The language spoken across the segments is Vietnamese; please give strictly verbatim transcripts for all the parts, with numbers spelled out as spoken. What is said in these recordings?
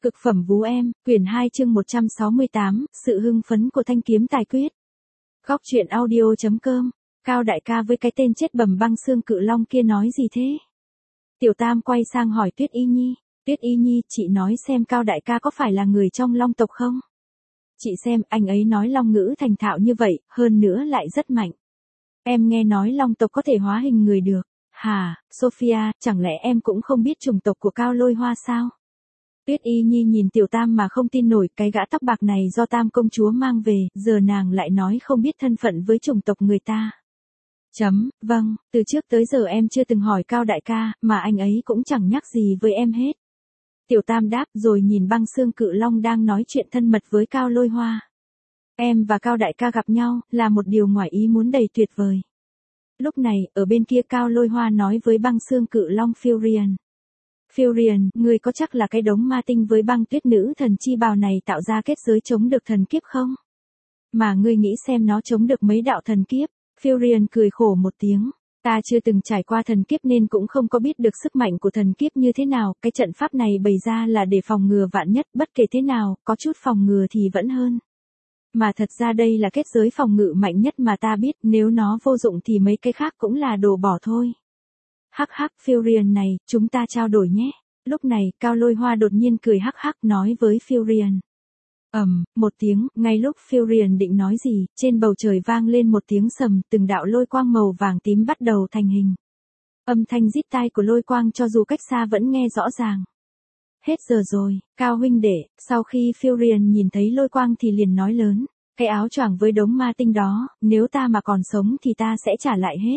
Cực phẩm vú em, quyển hai chương một trăm sáu mươi tám, sự hưng phấn của thanh kiếm tài quyết. Góc truyện audio.com, Cao đại ca với cái tên chết bầm băng xương cự long kia nói gì thế? Tiểu Tam quay sang hỏi Tuyết Y Nhi, Tuyết Y Nhi, chị nói xem Cao đại ca có phải là người trong long tộc không? Chị xem, anh ấy nói long ngữ thành thạo như vậy, hơn nữa lại rất mạnh. Em nghe nói long tộc có thể hóa hình người được. Hà, Sophia, chẳng lẽ em cũng không biết chủng tộc của Cao Lôi Hoa sao? Tuyết Y Nhi nhìn Tiểu Tam mà không tin nổi, cái gã tóc bạc này do Tam công chúa mang về, giờ nàng lại nói không biết thân phận với chủng tộc người ta. Chấm, vâng, từ trước tới giờ em chưa từng hỏi Cao đại ca, mà anh ấy cũng chẳng nhắc gì với em hết. Tiểu Tam đáp rồi nhìn băng xương cự long đang nói chuyện thân mật với Cao Lôi Hoa. Em và Cao đại ca gặp nhau, là một điều ngoài ý muốn đầy tuyệt vời. Lúc này, ở bên kia Cao Lôi Hoa nói với băng xương cự long Furion. Furion, ngươi có chắc là cái đống ma tinh với băng tuyết nữ thần chi bào này tạo ra kết giới chống được thần kiếp không? Mà ngươi nghĩ xem nó chống được mấy đạo thần kiếp? Furion cười khổ một tiếng. Ta chưa từng trải qua thần kiếp nên cũng không có biết được sức mạnh của thần kiếp như thế nào, cái trận pháp này bày ra là để phòng ngừa vạn nhất, bất kể thế nào, có chút phòng ngừa thì vẫn hơn. Mà thật ra đây là kết giới phòng ngự mạnh nhất mà ta biết, nếu nó vô dụng thì mấy cái khác cũng là đồ bỏ thôi. Hắc hắc, Furion này, chúng ta trao đổi nhé. Lúc này, Cao Lôi Hoa đột nhiên cười hắc hắc nói với Furion. Ầm, um, một tiếng, ngay lúc Furion định nói gì, trên bầu trời vang lên một tiếng sầm, từng đạo lôi quang màu vàng tím bắt đầu thành hình. Âm thanh rít tai của lôi quang cho dù cách xa vẫn nghe rõ ràng. Hết giờ rồi, Cao huynh đệ, sau khi Furion nhìn thấy lôi quang thì liền nói lớn, cái áo choàng với đống ma tinh đó, nếu ta mà còn sống thì ta sẽ trả lại hết.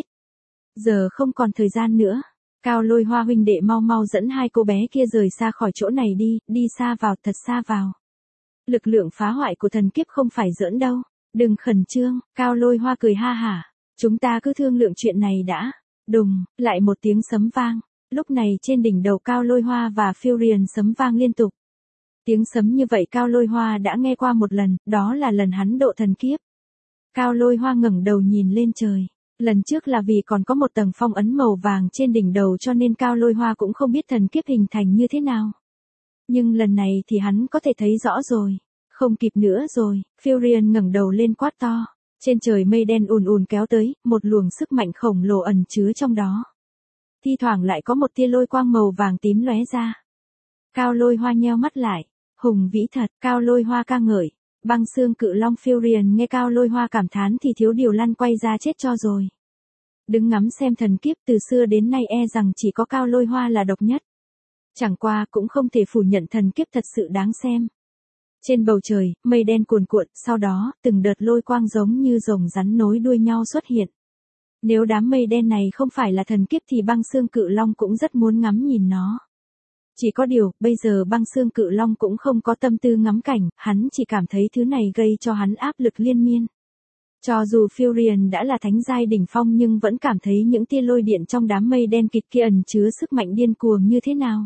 Giờ không còn thời gian nữa. Cao Lôi Hoa huynh đệ mau mau dẫn hai cô bé kia rời xa khỏi chỗ này đi, đi xa vào, thật xa vào. Lực lượng phá hoại của thần kiếp không phải giỡn đâu. Đừng khẩn trương, Cao Lôi Hoa cười ha hả. Chúng ta cứ thương lượng chuyện này đã. Đùng, lại một tiếng sấm vang. Lúc này trên đỉnh đầu Cao Lôi Hoa và Furion sấm vang liên tục. Tiếng sấm như vậy Cao Lôi Hoa đã nghe qua một lần, đó là lần hắn độ thần kiếp. Cao Lôi Hoa ngẩng đầu nhìn lên trời. Lần trước là vì còn có một tầng phong ấn màu vàng trên đỉnh đầu cho nên Cao Lôi Hoa cũng không biết thần kiếp hình thành như thế nào. Nhưng lần này thì hắn có thể thấy rõ rồi. Không kịp nữa rồi, Furion ngẩng đầu lên quát to. Trên trời mây đen ùn ùn kéo tới, một luồng sức mạnh khổng lồ ẩn chứa trong đó. Thi thoảng lại có một tia lôi quang màu vàng tím lóe ra. Cao Lôi Hoa nheo mắt lại. Hùng vĩ thật, Cao Lôi Hoa ca ngợi. Băng xương cự long Furion nghe Cao Lôi Hoa cảm thán thì thiếu điều lăn quay ra chết cho rồi. Đứng ngắm xem thần kiếp từ xưa đến nay e rằng chỉ có Cao Lôi Hoa là độc nhất. Chẳng qua cũng không thể phủ nhận thần kiếp thật sự đáng xem. Trên bầu trời, mây đen cuồn cuộn, sau đó, từng đợt lôi quang giống như rồng rắn nối đuôi nhau xuất hiện. Nếu đám mây đen này không phải là thần kiếp thì băng xương cự long cũng rất muốn ngắm nhìn nó. Chỉ có điều, bây giờ băng xương cự long cũng không có tâm tư ngắm cảnh, hắn chỉ cảm thấy thứ này gây cho hắn áp lực liên miên. Cho dù Furion đã là thánh giai đỉnh phong nhưng vẫn cảm thấy những tia lôi điện trong đám mây đen kịt kia ẩn chứa sức mạnh điên cuồng như thế nào.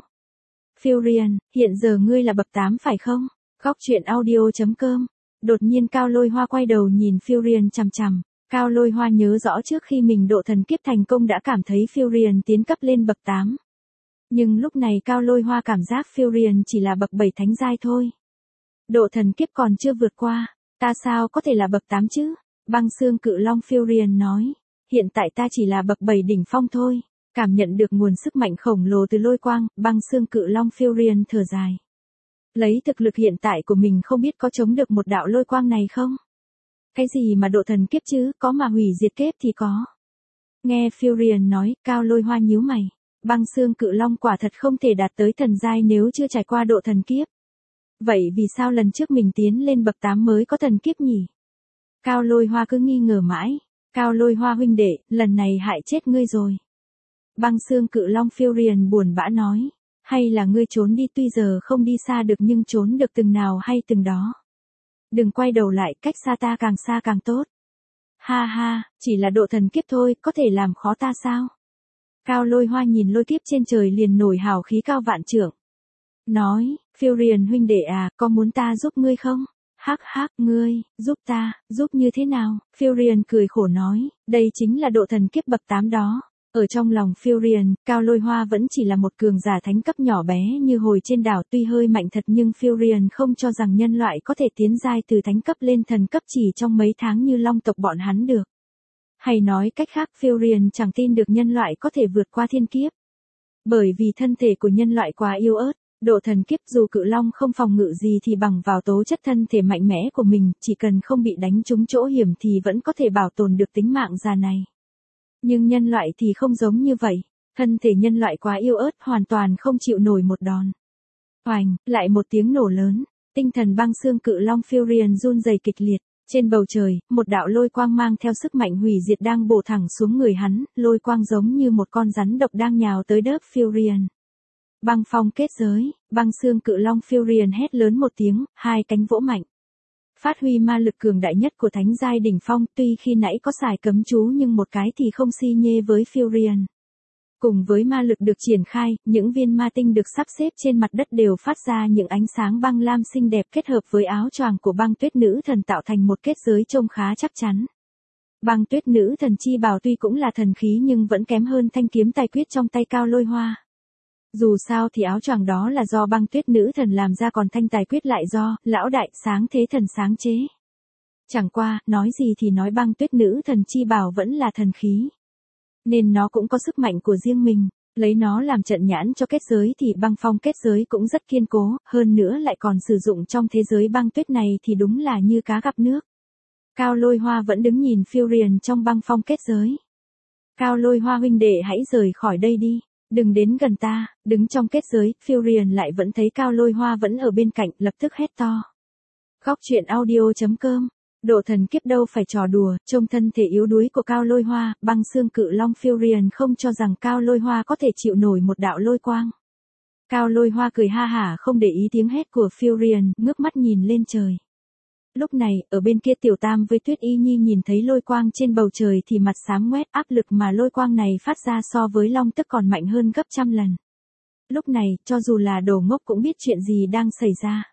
Furion, hiện giờ ngươi là bậc tám phải không? Góc truyện audio.com. Đột nhiên Cao Lôi Hoa quay đầu nhìn Furion chằm chằm. Cao Lôi Hoa nhớ rõ trước khi mình độ thần kiếp thành công đã cảm thấy Furion tiến cấp lên bậc tám. Nhưng lúc này Cao Lôi Hoa cảm giác Furion chỉ là bậc bảy thánh giai thôi. Độ thần kiếp còn chưa vượt qua, ta sao có thể là bậc tám chứ? Băng xương cự long Furion nói, hiện tại ta chỉ là bậc bảy đỉnh phong thôi. Cảm nhận được nguồn sức mạnh khổng lồ từ lôi quang, băng xương cự long Furion thở dài. Lấy thực lực hiện tại của mình không biết có chống được một đạo lôi quang này không? Cái gì mà độ thần kiếp chứ, có mà hủy diệt kiếp thì có. Nghe Furion nói, Cao Lôi Hoa nhíu mày. Băng xương cự long quả thật không thể đạt tới thần giai nếu chưa trải qua độ thần kiếp. Vậy vì sao lần trước mình tiến lên bậc tám mới có thần kiếp nhỉ? Cao Lôi Hoa cứ nghi ngờ mãi. Cao Lôi Hoa huynh đệ, lần này hại chết ngươi rồi. Băng xương cự long Furion buồn bã nói. Hay là ngươi trốn đi, tuy giờ không đi xa được nhưng trốn được từng nào hay từng đó. Đừng quay đầu lại, cách xa ta càng xa càng tốt. Ha ha, chỉ là độ thần kiếp thôi, có thể làm khó ta sao? Cao Lôi Hoa nhìn lôi kiếp trên trời liền nổi hào khí cao vạn trượng. Nói, Furion huynh đệ à, có muốn ta giúp ngươi không? Hắc hắc, ngươi, giúp ta, giúp như thế nào? Furion cười khổ nói, đây chính là độ thần kiếp bậc tám đó. Ở trong lòng Furion, Cao Lôi Hoa vẫn chỉ là một cường giả thánh cấp nhỏ bé như hồi trên đảo, tuy hơi mạnh thật nhưng Furion không cho rằng nhân loại có thể tiến giai từ thánh cấp lên thần cấp chỉ trong mấy tháng như long tộc bọn hắn được. Hay nói cách khác, Furion chẳng tin được nhân loại có thể vượt qua thiên kiếp. Bởi vì thân thể của nhân loại quá yếu ớt, độ thần kiếp dù cự long không phòng ngự gì thì bằng vào tố chất thân thể mạnh mẽ của mình, chỉ cần không bị đánh trúng chỗ hiểm thì vẫn có thể bảo tồn được tính mạng già này. Nhưng nhân loại thì không giống như vậy, thân thể nhân loại quá yếu ớt hoàn toàn không chịu nổi một đòn. Oành, lại một tiếng nổ lớn, tinh thần băng xương cự long Furion run rẩy kịch liệt. Trên bầu trời, một đạo lôi quang mang theo sức mạnh hủy diệt đang bổ thẳng xuống người hắn, lôi quang giống như một con rắn độc đang nhào tới đớp Furion. Băng phong kết giới, băng xương cự long Furion hét lớn một tiếng, hai cánh vỗ mạnh. Phát huy ma lực cường đại nhất của thánh giai đỉnh phong, tuy khi nãy có xài cấm chú nhưng một cái thì không si nhê với Furion. Cùng với ma lực được triển khai, những viên ma tinh được sắp xếp trên mặt đất đều phát ra những ánh sáng băng lam xinh đẹp kết hợp với áo choàng của băng tuyết nữ thần tạo thành một kết giới trông khá chắc chắn. Băng tuyết nữ thần chi bào tuy cũng là thần khí nhưng vẫn kém hơn thanh kiếm tài quyết trong tay Cao Lôi Hoa. Dù sao thì áo choàng đó là do băng tuyết nữ thần làm ra, còn thanh tài quyết lại do lão đại sáng thế thần sáng chế. Chẳng qua, nói gì thì nói băng tuyết nữ thần chi bào vẫn là thần khí. Nên nó cũng có sức mạnh của riêng mình, lấy nó làm trận nhãn cho kết giới thì băng phong kết giới cũng rất kiên cố, hơn nữa lại còn sử dụng trong thế giới băng tuyết này thì đúng là như cá gặp nước. Cao Lôi Hoa vẫn đứng nhìn Furion trong băng phong kết giới. Cao Lôi Hoa huynh đệ hãy rời khỏi đây đi, đừng đến gần ta, đứng trong kết giới, Furion lại vẫn thấy Cao Lôi Hoa vẫn ở bên cạnh, lập tức hét to. Góc truyện audio chấm com. Độ thần kiếp đâu phải trò đùa, trông thân thể yếu đuối của Cao Lôi Hoa, băng xương cự long Furion không cho rằng Cao Lôi Hoa có thể chịu nổi một đạo lôi quang. Cao Lôi Hoa cười ha hả không để ý tiếng hét của Furion, ngước mắt nhìn lên trời. Lúc này, ở bên kia Tiểu Tam với Tuyết Y Nhi nhìn thấy lôi quang trên bầu trời thì mặt xám ngoét, áp lực mà lôi quang này phát ra so với long tức còn mạnh hơn gấp trăm lần. Lúc này, cho dù là đồ ngốc cũng biết chuyện gì đang xảy ra.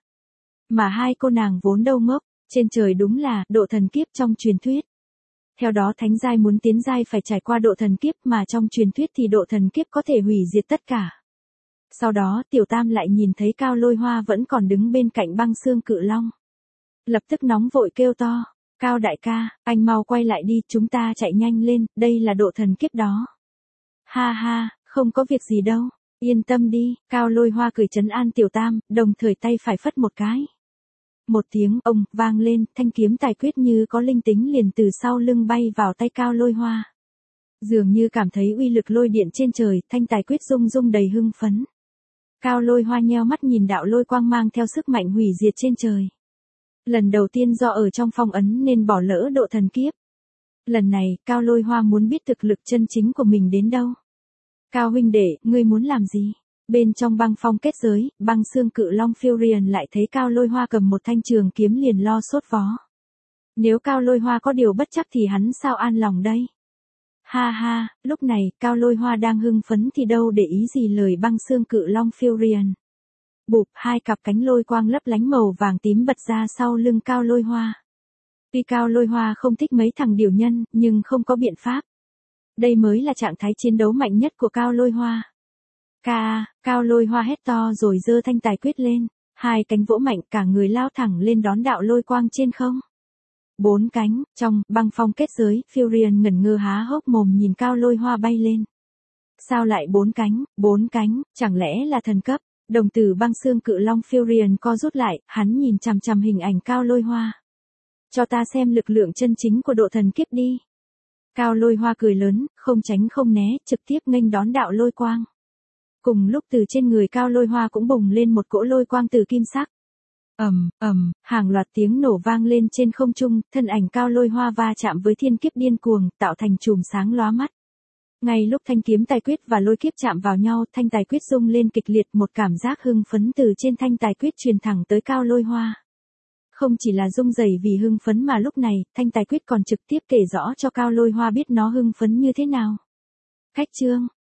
Mà hai cô nàng vốn đâu ngốc. Trên trời đúng là độ thần kiếp trong truyền thuyết. Theo đó thánh giai muốn tiến giai phải trải qua độ thần kiếp, mà trong truyền thuyết thì độ thần kiếp có thể hủy diệt tất cả. Sau đó Tiểu Tam lại nhìn thấy Cao Lôi Hoa vẫn còn đứng bên cạnh băng xương cự long. Lập tức nóng vội kêu to, Cao đại ca, anh mau quay lại đi, chúng ta chạy nhanh lên, đây là độ thần kiếp đó. Ha ha, không có việc gì đâu, yên tâm đi, Cao Lôi Hoa cười trấn an Tiểu Tam, đồng thời tay phải phất một cái. Một tiếng ông vang lên, thanh kiếm tài quyết như có linh tính liền từ sau lưng bay vào tay Cao Lôi Hoa. Dường như cảm thấy uy lực lôi điện trên trời, thanh tài quyết rung rung đầy hưng phấn. Cao Lôi Hoa nheo mắt nhìn đạo lôi quang mang theo sức mạnh hủy diệt trên trời. Lần đầu tiên do ở trong phong ấn nên bỏ lỡ độ thần kiếp. Lần này, Cao Lôi Hoa muốn biết thực lực chân chính của mình đến đâu. Cao huynh đệ, ngươi muốn làm gì? Bên trong băng phong kết giới, băng xương cự long Furion lại thấy Cao Lôi Hoa cầm một thanh trường kiếm liền lo sốt vó. Nếu Cao Lôi Hoa có điều bất chắc thì hắn sao an lòng đây? Ha ha, lúc này, Cao Lôi Hoa đang hưng phấn thì đâu để ý gì lời băng xương cự long Furion. Bụp, hai cặp cánh lôi quang lấp lánh màu vàng tím bật ra sau lưng Cao Lôi Hoa. Tuy Cao Lôi Hoa không thích mấy thằng điều nhân, nhưng không có biện pháp. Đây mới là trạng thái chiến đấu mạnh nhất của Cao Lôi Hoa. Ca, Cao Lôi Hoa hét to rồi giơ thanh tài quyết lên, hai cánh vỗ mạnh cả người lao thẳng lên đón đạo lôi quang trên không. Bốn cánh, trong băng phong kết giới, Furion ngẩn ngơ há hốc mồm nhìn Cao Lôi Hoa bay lên. Sao lại bốn cánh, bốn cánh, chẳng lẽ là thần cấp? Đồng tử băng xương cự long Furion co rút lại, hắn nhìn chằm chằm hình ảnh Cao Lôi Hoa. Cho ta xem lực lượng chân chính của độ thần kiếp đi. Cao Lôi Hoa cười lớn, không tránh không né, trực tiếp nghênh đón đạo lôi quang. Cùng lúc từ trên người Cao Lôi Hoa cũng bùng lên một cỗ lôi quang từ kim sắc. Ầm, ầm, hàng loạt tiếng nổ vang lên trên không trung, thân ảnh Cao Lôi Hoa va chạm với thiên kiếp điên cuồng, tạo thành chùm sáng lóa mắt. Ngay lúc thanh kiếm tài quyết và lôi kiếp chạm vào nhau, thanh tài quyết rung lên kịch liệt, một cảm giác hưng phấn từ trên thanh tài quyết truyền thẳng tới Cao Lôi Hoa. Không chỉ là rung rẩy vì hưng phấn mà lúc này, thanh tài quyết còn trực tiếp kể rõ cho Cao Lôi Hoa biết nó hưng phấn như thế nào. Cách chương